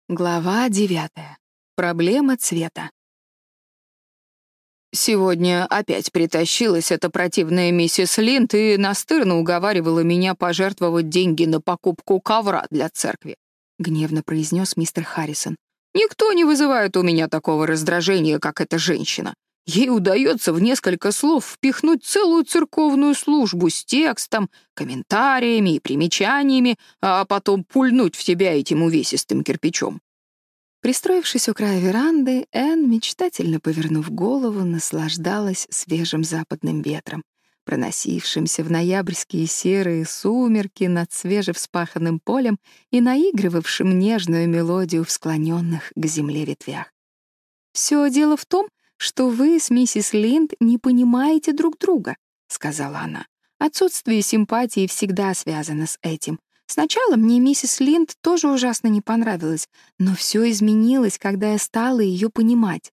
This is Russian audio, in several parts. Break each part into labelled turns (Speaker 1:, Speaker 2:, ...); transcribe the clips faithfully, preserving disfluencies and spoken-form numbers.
Speaker 1: Глава девятая. Проблема цвета.
Speaker 2: Сегодня опять притащилась эта противная миссис Линд и настырно уговаривала меня пожертвовать деньги на покупку ковра для церкви, — гневно произнес мистер Харрисон. Никто не вызывает у меня такого раздражения, как эта женщина. Ей удается в несколько слов впихнуть целую церковную службу с текстом, комментариями и примечаниями, а потом пульнуть в тебя этим увесистым кирпичом.
Speaker 1: Пристроившись у края веранды, Энн, мечтательно повернув голову, наслаждалась свежим западным ветром, проносившимся в ноябрьские серые сумерки над свежевспаханным полем и наигрывавшим нежную мелодию в склоненных к земле ветвях. «Все дело в том, что вы с миссис Линд не понимаете друг друга», — сказала она. «Отсутствие симпатии всегда связано с этим. Сначала мне миссис Линд тоже ужасно не понравилась, но все изменилось, когда я стала ее понимать».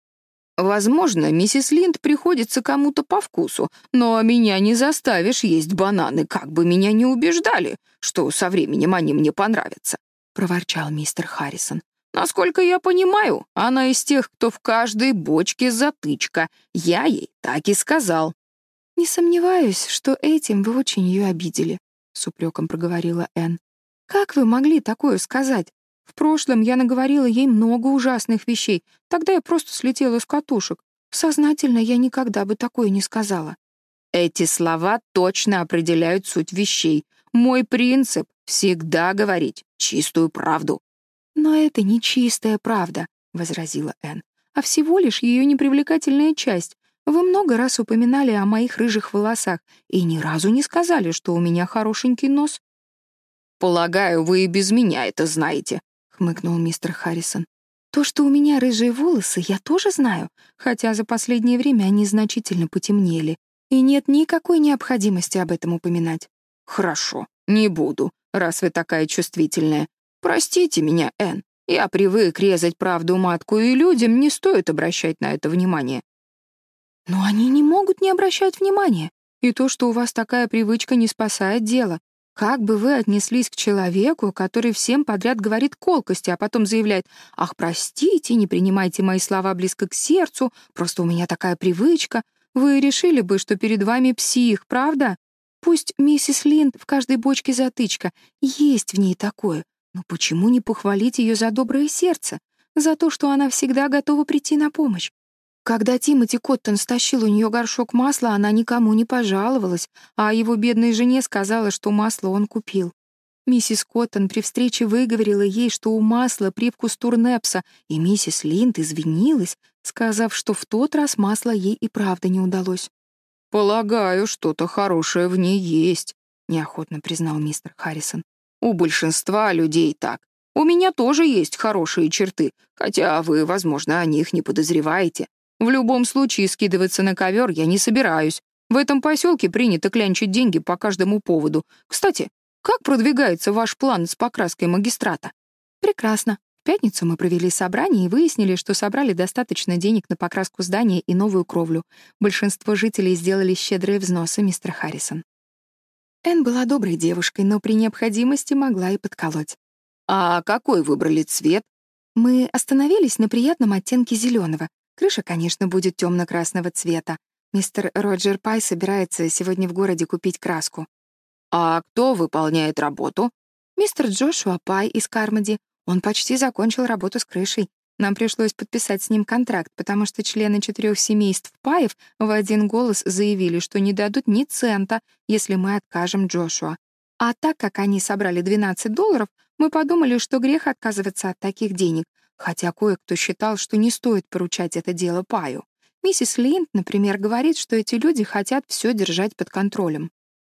Speaker 2: Возможно, миссис Линд приходится кому-то по вкусу, но меня не заставишь есть бананы, как бы меня ни убеждали, что со временем они мне понравятся, — проворчал мистер Харрисон. Насколько я понимаю, она из тех, кто в каждой бочке затычка. Я ей так и сказал.
Speaker 1: «Не сомневаюсь, что этим вы очень ее обидели», — с упреком проговорила Энн. «Как вы могли такое сказать? В прошлом я наговорила ей много ужасных вещей, тогда я просто слетела с катушек. Сознательно я никогда бы такое не сказала».
Speaker 2: Эти слова точно определяют суть вещей. Мой принцип — всегда говорить чистую правду.
Speaker 1: «Но это не чистая правда», — возразила Энн, «а всего лишь ее непривлекательная часть. Вы много раз упоминали о моих рыжих волосах и ни разу не сказали, что у меня хорошенький нос».
Speaker 2: «Полагаю, вы и без меня это знаете», — хмыкнул мистер Харрисон.
Speaker 1: «То, что у меня рыжие волосы, я тоже знаю, хотя за последнее время они значительно потемнели, и нет никакой необходимости об этом упоминать».
Speaker 2: «Хорошо, не буду, раз вы такая чувствительная. Простите меня, Энн, я привык резать правду матку, и людям не стоит обращать на это внимание».
Speaker 1: «Но они не могут не обращать внимания, и то, что у вас такая привычка, не спасает дело. Как бы вы отнеслись к человеку, который всем подряд говорит колкости, а потом заявляет: «Ах, простите, не принимайте мои слова близко к сердцу, просто у меня такая привычка». Вы решили бы, что перед вами псих, правда? Пусть миссис Линд в каждой бочке затычка, есть в ней такое, но почему не похвалить ее за доброе сердце, за то, что она всегда готова прийти на помощь? Когда Тимоти Коттон стащил у нее горшок масла, она никому не пожаловалась, а его бедной жене сказала, что масло он купил. Миссис Коттон при встрече выговорила ей, что у масла привкус турнепса, и миссис Линд извинилась, сказав, что в тот раз масло ей и правда не удалось.
Speaker 2: «Полагаю, что-то хорошее в ней есть», — неохотно признал мистер Харрисон. «У большинства людей так. У меня тоже есть хорошие черты, хотя вы, возможно, о них не подозреваете. В любом случае скидываться на ковер я не собираюсь. В этом поселке принято клянчить деньги по каждому поводу. Кстати, как продвигается ваш план с покраской магистрата?»
Speaker 1: «Прекрасно. В пятницу мы провели собрание и выяснили, что собрали достаточно денег на покраску здания и новую кровлю. Большинство жителей сделали щедрые взносы, мистер Харрисон». Энн была доброй девушкой, но при необходимости могла и подколоть.
Speaker 2: «А какой выбрали цвет?»
Speaker 1: «Мы остановились на приятном оттенке зеленого. Крыша, конечно, будет темно-красного цвета. Мистер Роджер Пай собирается сегодня в городе купить краску».
Speaker 2: «А кто выполняет работу?»
Speaker 1: «Мистер Джошуа Пай из Кармоди. Он почти закончил работу с крышей. Нам пришлось подписать с ним контракт, потому что члены четырех семейств Паев в один голос заявили, что не дадут ни цента, если мы откажем Джошуа. А так как они собрали двенадцать долларов, мы подумали, что грех отказываться от таких денег, хотя кое-кто считал, что не стоит поручать это дело Паю. Миссис Линд, например, говорит, что эти люди хотят все держать под контролем».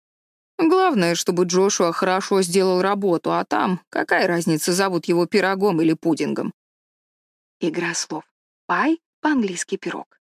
Speaker 2: «Главное, чтобы Джошуа хорошо сделал работу, а там какая разница, зовут его пирогом или пудингом?»
Speaker 1: Игра слов. Пай — по-английски пирог.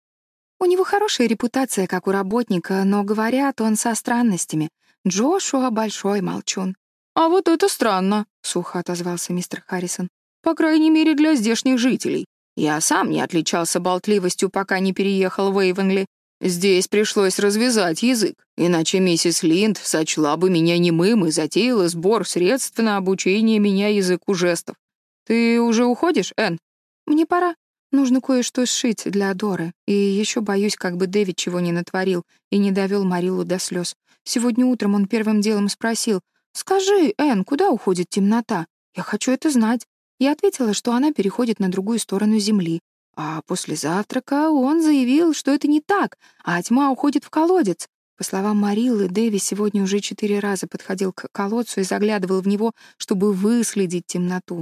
Speaker 1: У него хорошая репутация, как у работника, но, говорят, он со странностями. Джошуа — большой молчун.
Speaker 2: «А вот это странно», — сухо отозвался мистер Харрисон. «По крайней мере, для здешних жителей. Я сам не отличался болтливостью, пока не переехал в Эйвенли. Здесь пришлось развязать язык, иначе миссис Линд сочла бы меня немым и затеяла сбор средств на обучение меня языку жестов. «Ты уже уходишь, Энн?»
Speaker 1: «Мне пора. Нужно кое-что сшить для Доры. И еще боюсь, как бы Дэвид чего не натворил и не довел Марилу до слез. Сегодня утром он первым делом спросил: «Скажи, Энн, куда уходит темнота? Я хочу это знать». Я ответила, что она переходит на другую сторону земли. А после завтрака он заявил, что это не так, а тьма уходит в колодец. По словам Мариллы, Дэви сегодня уже четыре раза подходил к колодцу и заглядывал в него, чтобы выследить темноту.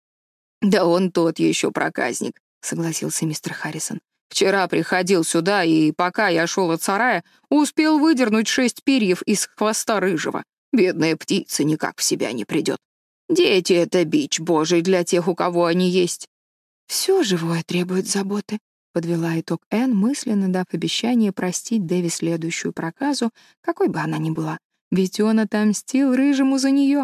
Speaker 2: «Да он тот еще проказник», — согласился мистер Харрисон. «Вчера приходил сюда, и пока я шел от сарая, успел выдернуть шесть перьев из хвоста рыжего. Бедная птица никак в себя не придет. Дети — это бич божий для тех, у кого они есть».
Speaker 1: «Все живое требует заботы», — подвела итог Энн, мысленно дав обещание простить Дэви следующую проказу, какой бы она ни была, ведь он отомстил рыжему за нее.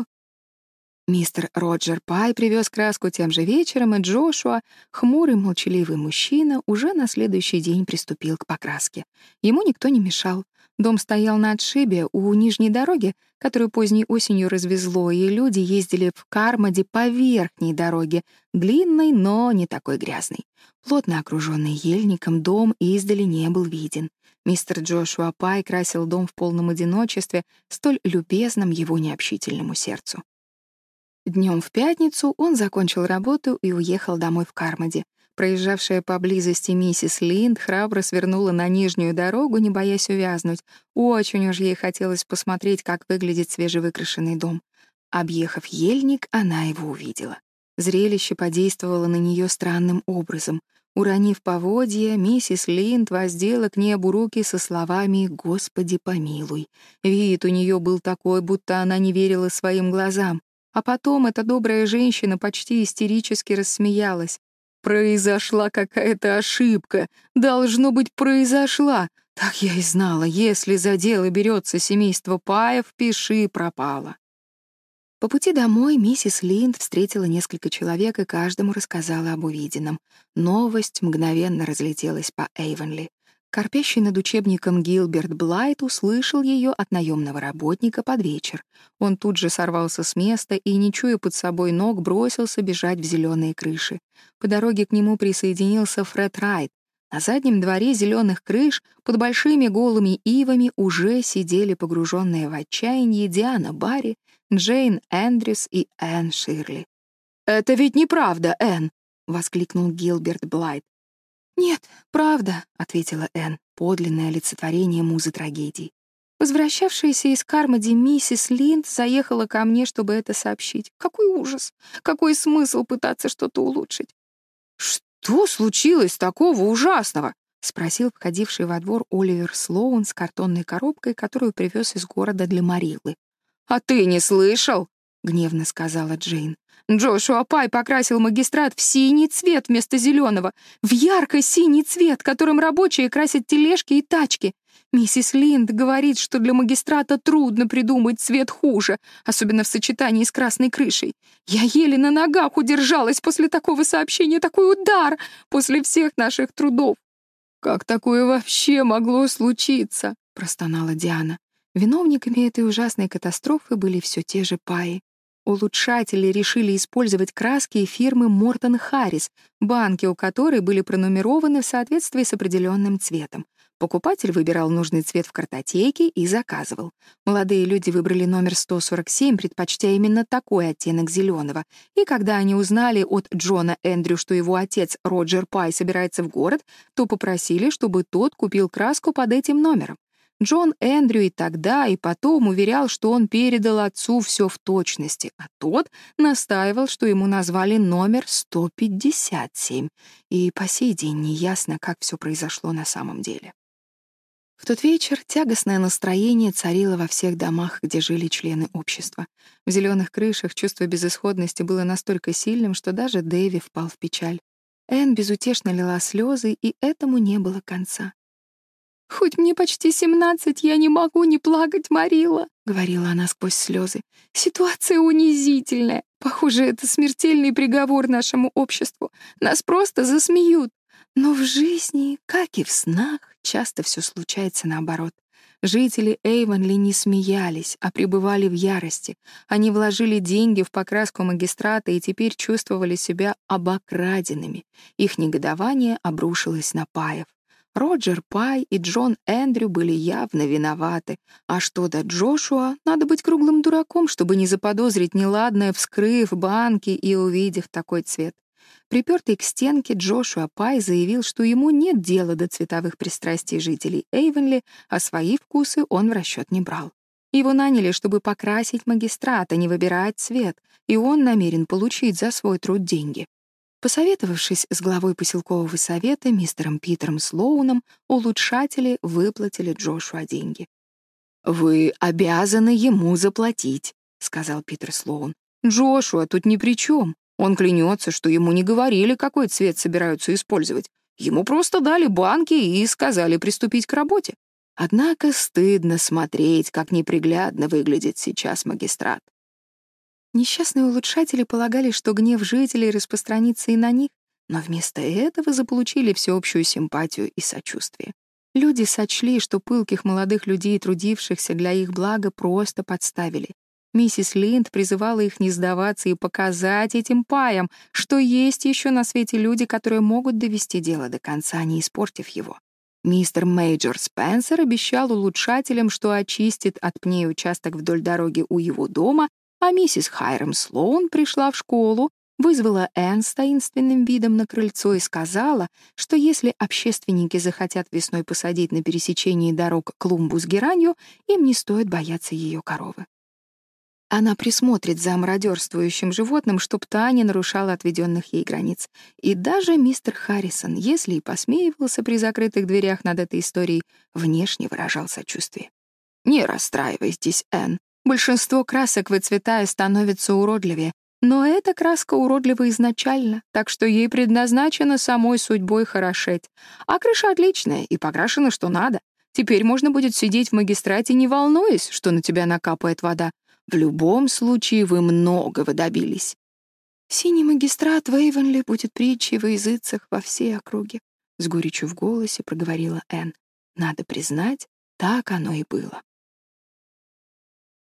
Speaker 1: Мистер Роджер Пай привез краску тем же вечером, и Джошуа, хмурый, молчаливый мужчина, уже на следующий день приступил к покраске. Ему никто не мешал. Дом стоял на отшибе у нижней дороги, которую поздней осенью развезло, и люди ездили в Кармоде по верхней дороге, длинной, но не такой грязной. Плотно окруженный ельником, дом издали не был виден. Мистер Джошуа Пай красил дом в полном одиночестве, столь любезным его необщительному сердцу. Днем в пятницу он закончил работу и уехал домой в Кармоде. Проезжавшая поблизости миссис Линд храбро свернула на нижнюю дорогу, не боясь увязнуть. Очень уж ей хотелось посмотреть, как выглядит свежевыкрашенный дом. Объехав ельник, она его увидела. Зрелище подействовало на нее странным образом. Уронив поводья, миссис Линд воздела к небу руки со словами «Господи, помилуй». Вид у нее был такой, будто она не верила своим глазам. А потом эта добрая женщина почти истерически рассмеялась. «Произошла какая-то ошибка. Должно быть, произошла. Так я и знала, если за дело берется семейство Паев, пиши пропало». По пути домой миссис Линд встретила несколько человек и каждому рассказала об увиденном. Новость мгновенно разлетелась по Эйвонли. Корпящий над учебником Гилберт Блайт услышал ее от наемного работника под вечер. Он тут же сорвался с места и, не чуя под собой ног, бросился бежать в зеленые крыши. По дороге к нему присоединился Фред Райт. На заднем дворе зеленых крыш под большими голыми ивами уже сидели погруженные в отчаяние Диана Барри, Джейн Эндрюс и Энн Ширли. «Это ведь неправда, Энн!» — воскликнул Гилберт Блайт. «Нет, правда», — ответила Энн, подлинное олицетворение музы трагедий. Возвращавшаяся из Кармоди миссис Линд заехала ко мне, чтобы это сообщить. Какой ужас! Какой смысл пытаться что-то улучшить? «Что случилось такого ужасного?» — спросил входивший во двор Оливер Слоун с картонной коробкой, которую привез из города для Мариллы.
Speaker 2: «А ты не слышал?»
Speaker 1: — гневно сказала Джейн. «Джошуа Пай покрасил магистрат в синий цвет вместо зеленого, в ярко-синий цвет, которым рабочие красят тележки и тачки. Миссис Линд говорит, что для магистрата трудно придумать цвет хуже, особенно в сочетании с красной крышей. Я еле на ногах удержалась после такого сообщения, такой удар после всех наших трудов». «Как такое вообще могло случиться?» — простонала Диана. Виновниками этой ужасной катастрофы были все те же Паи. Улучшатели решили использовать краски фирмы Мортон Харрис, банки у которой были пронумерованы в соответствии с определенным цветом. Покупатель выбирал нужный цвет в картотеке и заказывал. Молодые люди выбрали номер сто сорок семь, предпочтя именно такой оттенок зеленого. И когда они узнали от Джона Эндрю, что его отец Роджер Пай собирается в город, то попросили, чтобы тот купил краску под этим номером. Джон Эндрю и тогда, и потом уверял, что он передал отцу все в точности, а тот настаивал, что ему назвали номер сто пятьдесят семь, и по сей день неясно, как все произошло на самом деле. В тот вечер тягостное настроение царило во всех домах, где жили члены общества. В зеленых крышах чувство безысходности было настолько сильным, что даже Дэви впал в печаль. Энн безутешно лила слезы, и этому не было конца. «Хоть мне почти семнадцать, я не могу не плакать, Марилла», — говорила она сквозь слезы. «Ситуация унизительная. Похоже, это смертельный приговор нашему обществу. Нас просто засмеют. Но в жизни, как и в снах, часто все случается наоборот. Жители Эйвонли не смеялись, а пребывали в ярости. Они вложили деньги в покраску магистрата и теперь чувствовали себя обокраденными. Их негодование обрушилось на Паев. Роджер Пай и Джон Эндрю были явно виноваты. А что до Джошуа, надо быть круглым дураком, чтобы не заподозрить неладное, вскрыв банки и увидев такой цвет. Припертый к стенке, Джошуа Пай заявил, что ему нет дела до цветовых пристрастий жителей Эйвонли, а свои вкусы он в расчет не брал. Его наняли, чтобы покрасить магистрат, а не выбирать цвет, и он намерен получить за свой труд деньги. Посоветовавшись с главой поселкового совета, мистером Питером Слоуном, улучшатели выплатили Джошуа деньги. «Вы обязаны ему заплатить», — сказал Питер Слоун. «Джошуа тут ни при чем. Он клянется, что ему не говорили, какой цвет собираются использовать. Ему просто дали банки и сказали приступить к работе. Однако стыдно смотреть, как неприглядно выглядит сейчас магистрат». Несчастные улучшатели полагали, что гнев жителей распространится и на них, но вместо этого заполучили всеобщую симпатию и сочувствие. Люди сочли, что пылких молодых людей, трудившихся для их блага, просто подставили. Миссис Линд призывала их не сдаваться и показать этим Паям, что есть еще на свете люди, которые могут довести дело до конца, не испортив его. Мистер Мейджор Спенсер обещал улучшателям, что очистит от пней участок вдоль дороги у его дома, а миссис Хайрам Слоун пришла в школу, вызвала Энн с таинственным видом на крыльцо и сказала, что если общественники захотят весной посадить на пересечении дорог клумбу с геранью, им не стоит бояться ее коровы. Она присмотрит за мародерствующим животным, чтоб та не нарушала отведенных ей границ. И даже мистер Харрисон, если и посмеивался при закрытых дверях над этой историей, внешне выражал сочувствие. «Не расстраивайтесь, Энн. Большинство красок, выцветая, становится уродливее. Но эта краска уродлива изначально, так что ей предназначено самой судьбой хорошеть. А крыша отличная и покрашена что надо. Теперь можно будет сидеть в магистрате, не волнуясь, что на тебя накапает вода. В любом случае вы многого добились». «Синий магистрат в Эйвонли будет притчей во языцах во всей округе», — с горечью в голосе проговорила Энн. Надо признать, так оно и было.